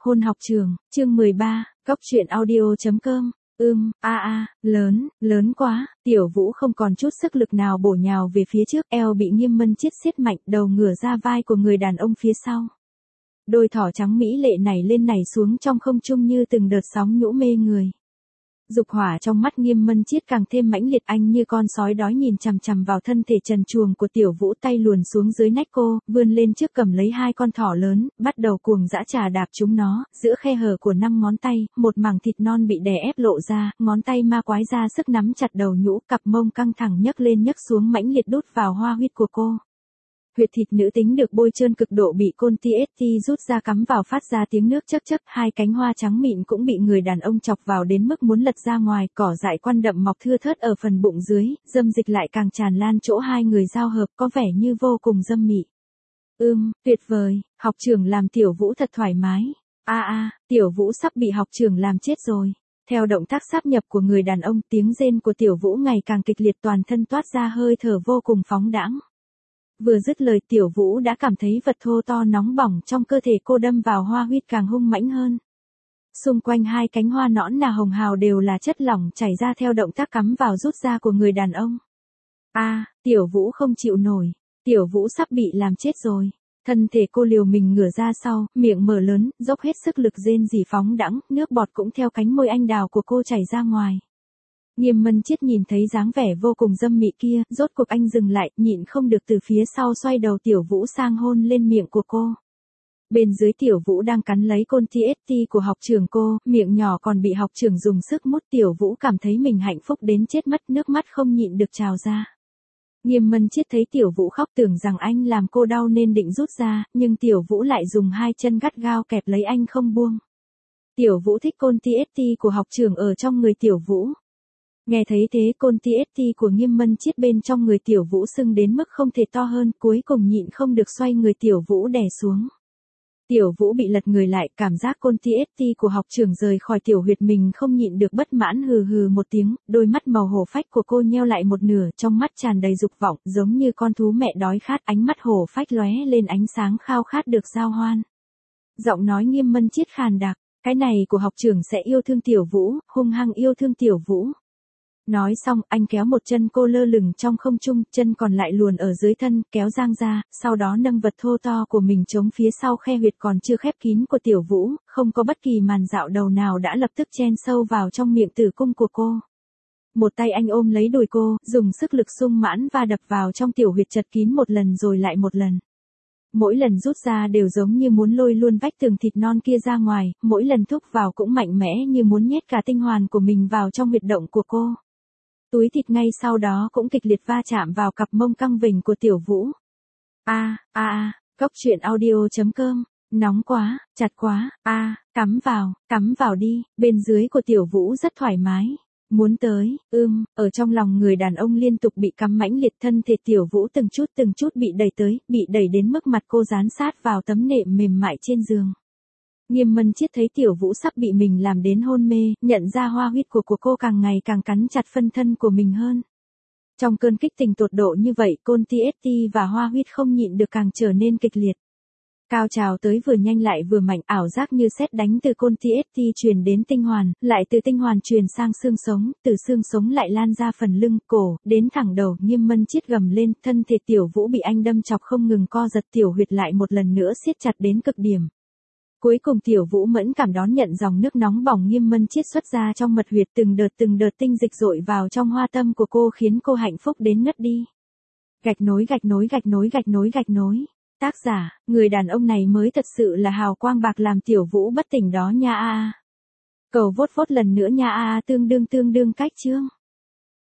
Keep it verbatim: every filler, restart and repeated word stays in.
Hôn học trường, chương mười ba, Cóc truyện audio chấm com. Ưm, a a, lớn, lớn quá, Tiểu Vũ không còn chút sức lực nào bổ nhào về phía trước, eo bị Nghiêm Mân Chiết siết mạnh, đầu ngửa ra vai của người đàn ông phía sau. Đôi thỏ trắng mỹ lệ nảy lên nảy xuống trong không trung như từng đợt sóng nhũ mê người. Dục hỏa trong mắt Nghiêm Mân Chiết càng thêm mãnh liệt, anh như con sói đói nhìn chằm chằm vào thân thể trần truồng của Tiểu Vũ, tay luồn xuống dưới nách cô, vươn lên trước cầm lấy hai con thỏ lớn, bắt đầu cuồng dã chà đạp chúng nó, giữa khe hở của năm ngón tay, một mảng thịt non bị đè ép lộ ra, ngón tay ma quái ra sức nắm chặt đầu nhũ, cặp mông căng thẳng nhấc lên nhấc xuống mãnh liệt đút vào hoa huyết của cô. Huyệt thịt nữ tính được bôi trơn cực độ bị côn ti ét ti rút ra cắm vào phát ra tiếng nước chấc chấc, hai cánh hoa trắng mịn cũng bị người đàn ông chọc vào đến mức muốn lật ra ngoài, cỏ dại quăn đậm mọc thưa thớt ở phần bụng dưới, dâm dịch lại càng tràn lan chỗ hai người giao hợp, có vẻ như vô cùng dâm mị. Ưm, tuyệt vời, học trưởng làm Tiểu Vũ thật thoải mái. A a, Tiểu Vũ sắp bị học trưởng làm chết rồi. Theo động tác sáp nhập của người đàn ông, tiếng rên của Tiểu Vũ ngày càng kịch liệt, toàn thân toát ra hơi thở vô cùng phóng đãng. Vừa dứt lời, Tiểu Vũ đã cảm thấy vật thô to nóng bỏng trong cơ thể cô đâm vào hoa huyết càng hung mãnh hơn. Xung quanh hai cánh hoa nõn nà hồng hào đều là chất lỏng chảy ra theo động tác cắm vào rút ra của người đàn ông. A, à, Tiểu Vũ không chịu nổi, Tiểu Vũ sắp bị làm chết rồi. Thân thể cô liều mình ngửa ra sau, miệng mở lớn, dốc hết sức lực rên rỉ phóng đãng, nước bọt cũng theo cánh môi anh đào của cô chảy ra ngoài. Nghiêm Mân Chiết nhìn thấy dáng vẻ vô cùng dâm mị kia, rốt cuộc anh dừng lại, nhịn không được từ phía sau xoay đầu Tiểu Vũ sang hôn lên miệng của cô. Bên dưới Tiểu Vũ đang cắn lấy côn ti ét ti của học trưởng cô, miệng nhỏ còn bị học trưởng dùng sức mút. Tiểu Vũ cảm thấy mình hạnh phúc đến chết mất, nước mắt không nhịn được trào ra. Nghiêm Mân Chiết thấy Tiểu Vũ khóc tưởng rằng anh làm cô đau nên định rút ra, nhưng Tiểu Vũ lại dùng hai chân gắt gao kẹp lấy anh không buông. Tiểu Vũ thích côn ti ét ti của học trưởng ở trong người Tiểu Vũ. Nghe thấy thế, côn ti ét ti của Nghiêm Mân Chiết bên trong người Tiểu Vũ sưng đến mức không thể to hơn, cuối cùng nhịn không được xoay người Tiểu Vũ đè xuống. Tiểu Vũ bị lật người lại, cảm giác côn ti ét ti của học trưởng rời khỏi tiểu huyệt mình không nhịn được bất mãn hừ hừ một tiếng, đôi mắt màu hổ phách của cô nheo lại một nửa, trong mắt tràn đầy dục vọng, giống như con thú mẹ đói khát, ánh mắt hổ phách lóe lên ánh sáng khao khát được giao hoan. Giọng nói Nghiêm Mân Chiết khàn đặc, cái này của học trưởng sẽ yêu thương Tiểu Vũ, hung hăng yêu thương Tiểu Vũ. Nói xong, anh kéo một chân cô lơ lửng trong không trung, chân còn lại luồn ở dưới thân, kéo giang ra, sau đó nâng vật thô to của mình chống phía sau khe huyệt còn chưa khép kín của Tiểu Vũ, không có bất kỳ màn dạo đầu nào đã lập tức chen sâu vào trong miệng tử cung của cô. Một tay anh ôm lấy đùi cô, dùng sức lực sung mãn và đập vào trong tiểu huyệt chật kín một lần rồi lại một lần. Mỗi lần rút ra đều giống như muốn lôi luôn vách tường thịt non kia ra ngoài, mỗi lần thúc vào cũng mạnh mẽ như muốn nhét cả tinh hoàn của mình vào trong huyệt động của cô. Túi thịt ngay sau đó cũng kịch liệt va chạm vào cặp mông căng vểnh của Tiểu Vũ. A, a a, Cóc truyện audio chấm com, nóng quá, chặt quá, a, à, cắm vào, cắm vào đi, bên dưới của Tiểu Vũ rất thoải mái. Muốn tới, ưm, ở trong lòng người đàn ông liên tục bị cắm mãnh liệt, thân thể Tiểu Vũ từng chút từng chút bị đẩy tới, bị đẩy đến mức mặt cô dán sát vào tấm nệm mềm mại trên giường. Nghiêm Mân Chiết thấy Tiểu Vũ sắp bị mình làm đến hôn mê, nhận ra hoa huyết của của cô càng ngày càng cắn chặt phân thân của mình hơn. Trong cơn kích tình tột độ như vậy, côn ti ét ti và hoa huyết không nhịn được càng trở nên kịch liệt. Cao trào tới vừa nhanh lại vừa mạnh, ảo giác như sét đánh từ côn ti ét ti truyền đến tinh hoàn, lại từ tinh hoàn truyền sang xương sống, từ xương sống lại lan ra phần lưng, cổ, đến thẳng đầu. Nghiêm Mân Chiết gầm lên, thân thể Tiểu Vũ bị anh đâm chọc không ngừng co giật, tiểu huyệt lại một lần nữa siết chặt đến cực điểm. Cuối cùng Tiểu Vũ mẫn cảm đón nhận dòng nước nóng bỏng Nghiêm Mân Chiết xuất ra trong mật huyệt, từng đợt từng đợt tinh dịch dội vào trong hoa tâm của cô khiến cô hạnh phúc đến ngất đi. Gạch nối gạch nối gạch nối gạch nối gạch nối. Tác giả, người đàn ông này mới thật sự là hào quang bạc làm Tiểu Vũ bất tỉnh đó nha a. Cầu vốt vốt lần nữa nha a, tương đương tương đương cách chương.